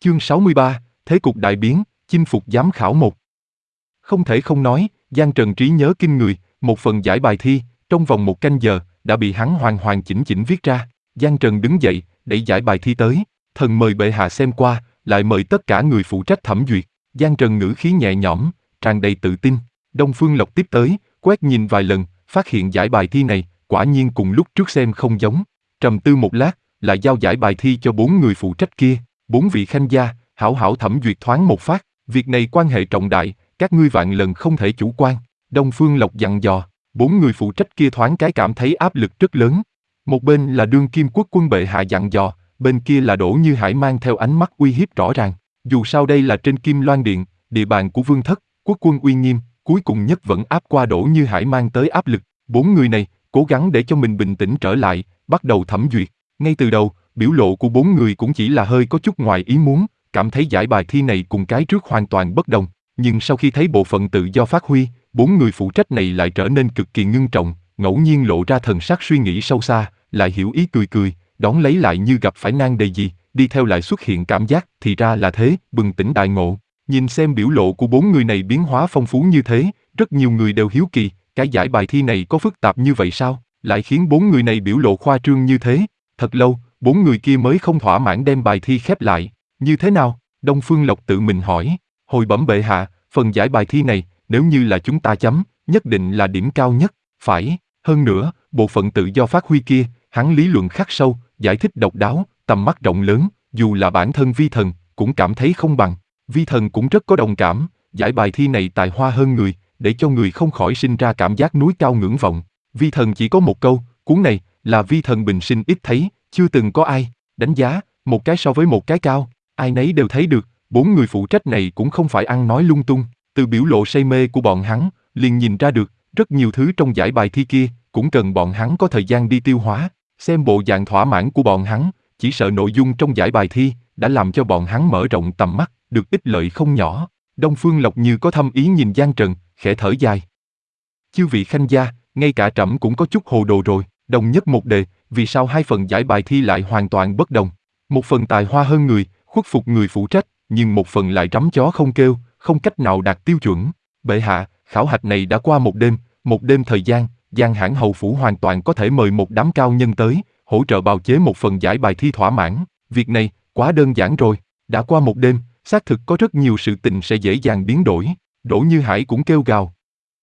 Chương 63, Thế cục đại biến, chinh phục giám khảo 1. Không thể không nói, Giang Trần trí nhớ kinh người, một phần giải bài thi, trong vòng 1 canh giờ, đã bị hắn hoàn hoàn chỉnh chỉnh viết ra. Giang Trần đứng dậy, đẩy giải bài thi tới, thần mời bệ hạ xem qua, lại mời tất cả người phụ trách thẩm duyệt. Giang Trần ngữ khí nhẹ nhõm, tràn đầy tự tin. Đông Phương Lộc tiếp tới, quét nhìn vài lần, phát hiện giải bài thi này, quả nhiên cùng lúc trước xem không giống. Trầm tư một lát, lại giao giải bài thi cho 4 người phụ trách kia. 4 vị khanh gia, hảo hảo thẩm duyệt thoáng một phát, việc này quan hệ trọng đại, các ngươi vạn lần không thể chủ quan. Đông Phương Lộc dặn dò, 4 người phụ trách kia thoáng cái cảm thấy áp lực rất lớn. Một bên là đương kim quốc quân bệ hạ dặn dò, bên kia là Đỗ Như Hải mang theo ánh mắt uy hiếp rõ ràng. Dù sao đây là trên Kim Loan Điện, địa bàn của vương thất, quốc quân uy nghiêm, cuối cùng nhất vẫn áp qua Đỗ Như Hải mang tới áp lực. 4 người này, cố gắng để cho mình bình tĩnh trở lại, bắt đầu thẩm duyệt. Ngay từ đầu, biểu lộ của 4 người cũng chỉ là hơi có chút ngoài ý muốn, cảm thấy giải bài thi này cùng cái trước hoàn toàn bất đồng. Nhưng sau khi thấy bộ phận tự do phát huy, 4 người phụ trách này lại trở nên cực kỳ ngưng trọng, ngẫu nhiên lộ ra thần sắc suy nghĩ sâu xa, lại hiểu ý cười cười, đón lấy lại như gặp phải nan đề gì, đi theo lại xuất hiện cảm giác thì ra là thế, bừng tỉnh đại ngộ. Nhìn xem biểu lộ của 4 người này biến hóa phong phú như thế, rất nhiều người đều hiếu kỳ, cái giải bài thi này có phức tạp như vậy sao, lại khiến 4 người này biểu lộ khoa trương như thế. Thật lâu, 4 người kia mới không thỏa mãn đem bài thi khép lại. Như thế nào? Đông Phương Lộc tự mình hỏi. Hồi bẩm bệ hạ, phần giải bài thi này, nếu như là chúng ta chấm, nhất định là điểm cao nhất. Phải, hơn nữa, bộ phận tự do phát huy kia, hắn lý luận khắc sâu, giải thích độc đáo, tầm mắt rộng lớn, dù là bản thân Vi Thần, cũng cảm thấy không bằng. Vi Thần cũng rất có đồng cảm, giải bài thi này tài hoa hơn người, để cho người không khỏi sinh ra cảm giác núi cao ngưỡng vọng. Vi Thần chỉ có một câu, cuốn này, là Vi Thần bình sinh ít thấy, chưa từng có ai đánh giá một cái so với một cái cao, ai nấy đều thấy được, 4 người phụ trách này cũng không phải ăn nói lung tung, từ biểu lộ say mê của bọn hắn, liền nhìn ra được, rất nhiều thứ trong giải bài thi kia, cũng cần bọn hắn có thời gian đi tiêu hóa, xem bộ dạng thỏa mãn của bọn hắn, chỉ sợ nội dung trong giải bài thi, đã làm cho bọn hắn mở rộng tầm mắt, được ích lợi không nhỏ. Đông Phương Lộc như có thâm ý nhìn Giang Trần, khẽ thở dài. Chư vị khanh gia, ngay cả trẫm cũng có chút hồ đồ rồi, đồng nhất một đề, vì sao hai phần giải bài thi lại hoàn toàn bất đồng? Một phần tài hoa hơn người, khuất phục người phụ trách, nhưng một phần lại rắm chó không kêu, không cách nào đạt tiêu chuẩn. Bệ hạ, khảo hạch này đã qua một đêm thời gian, Giang Hãn hầu phủ hoàn toàn có thể mời một đám cao nhân tới, hỗ trợ bào chế một phần giải bài thi thỏa mãn. Việc này, quá đơn giản rồi. Đã qua một đêm, xác thực có rất nhiều sự tình sẽ dễ dàng biến đổi. Đỗ Như Hải cũng kêu gào.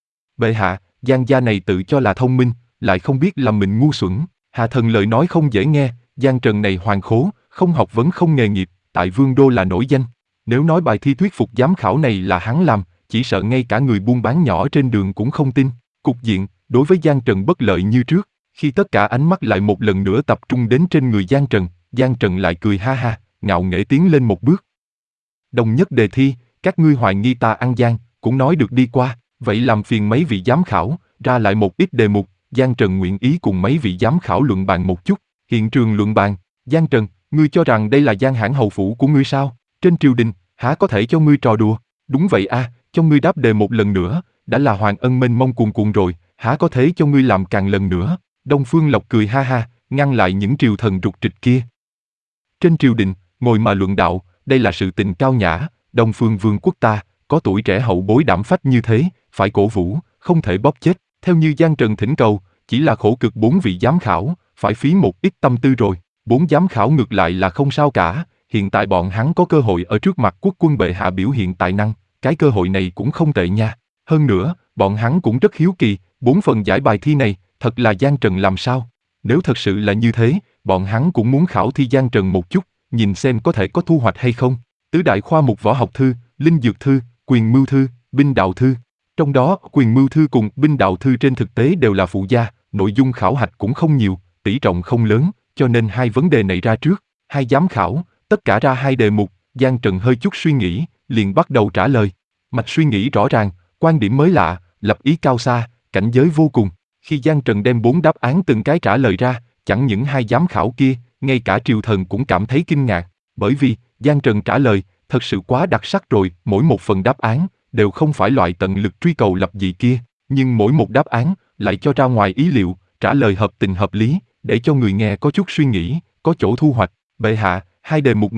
Bệ hạ, Giang gia này tự cho là thông minh, lại không biết là mình ngu xuẩn. Hạ thần lời nói không dễ nghe, Giang Trần này hoàn khố, không học vấn không nghề nghiệp, tại Vương Đô là nổi danh. Nếu nói bài thi thuyết phục giám khảo này là hắn làm, chỉ sợ ngay cả người buôn bán nhỏ trên đường cũng không tin. Cục diện, đối với Giang Trần bất lợi như trước, khi tất cả ánh mắt lại một lần nữa tập trung đến trên người Giang Trần lại cười ha ha, ngạo nghễ tiến lên một bước. Đồng nhất đề thi, các ngươi hoài nghi ta ăn gian, cũng nói được đi qua, vậy làm phiền mấy vị giám khảo, ra lại một ít đề mục. Giang Trần nguyện ý cùng mấy vị giám khảo luận bàn một chút. Hiện trường luận bàn. Giang Trần, ngươi cho rằng đây là Giang Hãn hầu phủ của ngươi sao? Trên triều đình, há có thể cho ngươi trò đùa? Đúng vậy a, cho ngươi đáp đề một lần nữa, đã là hoàng ân mênh mông cuồn cuộn rồi, há có thể cho ngươi làm càng lần nữa? Đông Phương Lộc cười ha ha, ngăn lại những triều thần rục rịch kia. Trên triều đình, ngồi mà luận đạo, đây là sự tình cao nhã, Đông Phương vương quốc ta, có tuổi trẻ hậu bối đảm phách như thế, phải cổ vũ, không thể bóp chết. Theo như Giang Trần thỉnh cầu, chỉ là khổ cực 4 vị giám khảo, phải phí một ít tâm tư rồi. 4 giám khảo ngược lại là không sao cả, hiện tại bọn hắn có cơ hội ở trước mặt quốc quân bệ hạ biểu hiện tài năng, cái cơ hội này cũng không tệ nha. Hơn nữa, bọn hắn cũng rất hiếu kỳ, 4 phần giải bài thi này, thật là Giang Trần làm sao? Nếu thật sự là như thế, bọn hắn cũng muốn khảo thi Giang Trần một chút, nhìn xem có thể có thu hoạch hay không. Tứ đại khoa mục võ học thư, linh dược thư, quyền mưu thư, binh đạo thư. Trong đó, quyền mưu thư cùng binh đạo thư trên thực tế đều là phụ gia, nội dung khảo hạch cũng không nhiều, tỷ trọng không lớn, cho nên hai vấn đề này ra trước. Hai giám khảo, tất cả ra 2 đề mục, Giang Trần hơi chút suy nghĩ, liền bắt đầu trả lời. Mạch suy nghĩ rõ ràng, quan điểm mới lạ, lập ý cao xa, cảnh giới vô cùng. Khi Giang Trần đem 4 đáp án từng cái trả lời ra, chẳng những hai giám khảo kia, ngay cả triều thần cũng cảm thấy kinh ngạc, bởi vì Giang Trần trả lời thật sự quá đặc sắc rồi, mỗi một phần đáp án đều không phải loại tận lực truy cầu lập dị kia, nhưng mỗi một đáp án lại cho ra ngoài ý liệu, trả lời hợp tình hợp lý, để cho người nghe có chút suy nghĩ, có chỗ thu hoạch. Bệ hạ, 2 đề mục này,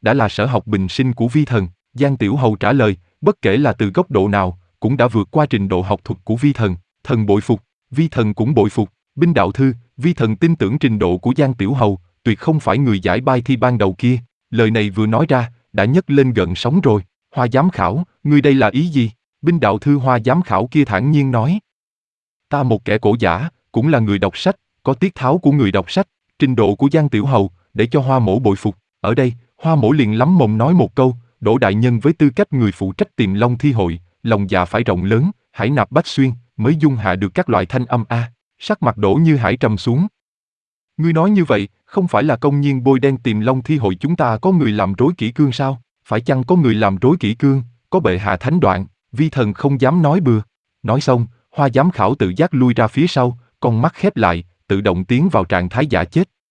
đã là sở học bình sinh của vi thần. Giang Tiểu Hầu trả lời, bất kể là từ góc độ nào, cũng đã vượt qua trình độ học thuật của vi thần. Thần bội phục, vi thần cũng bội phục. Binh đạo thư, vi thần tin tưởng trình độ của Giang Tiểu Hầu, tuyệt không phải người giải bài thi ban đầu kia. Lời này vừa nói ra, đã nhấc lên gợn sóng rồi. Hoa giám khảo, ngươi đây là ý gì? Binh đạo thư Hoa giám khảo kia thản nhiên nói. Ta một kẻ cổ giả, cũng là người đọc sách, có tiết tháo của người đọc sách, trình độ của Giang Tiểu Hầu, để cho Hoa mỗ bội phục. Ở đây, Hoa mỗ liền lắm mồm nói một câu, Đỗ đại nhân với tư cách người phụ trách Tiềm Long thi hội, lòng dạ phải rộng lớn, hải nạp bách xuyên, mới dung hạ được các loại thanh âm a. Sắc mặt Đỗ Như Hải trầm xuống. Ngươi nói như vậy, không phải là công nhiên bôi đen Tiềm Long thi hội chúng ta có người làm rối kỷ cương sao? Phải chăng có người làm rối kỷ cương, có bệ hạ thánh đoạn, vi thần không dám nói bừa. Nói xong, Hoa giám khảo tự giác lui ra phía sau, con mắt khép lại, tự động tiến vào trạng thái giả chết.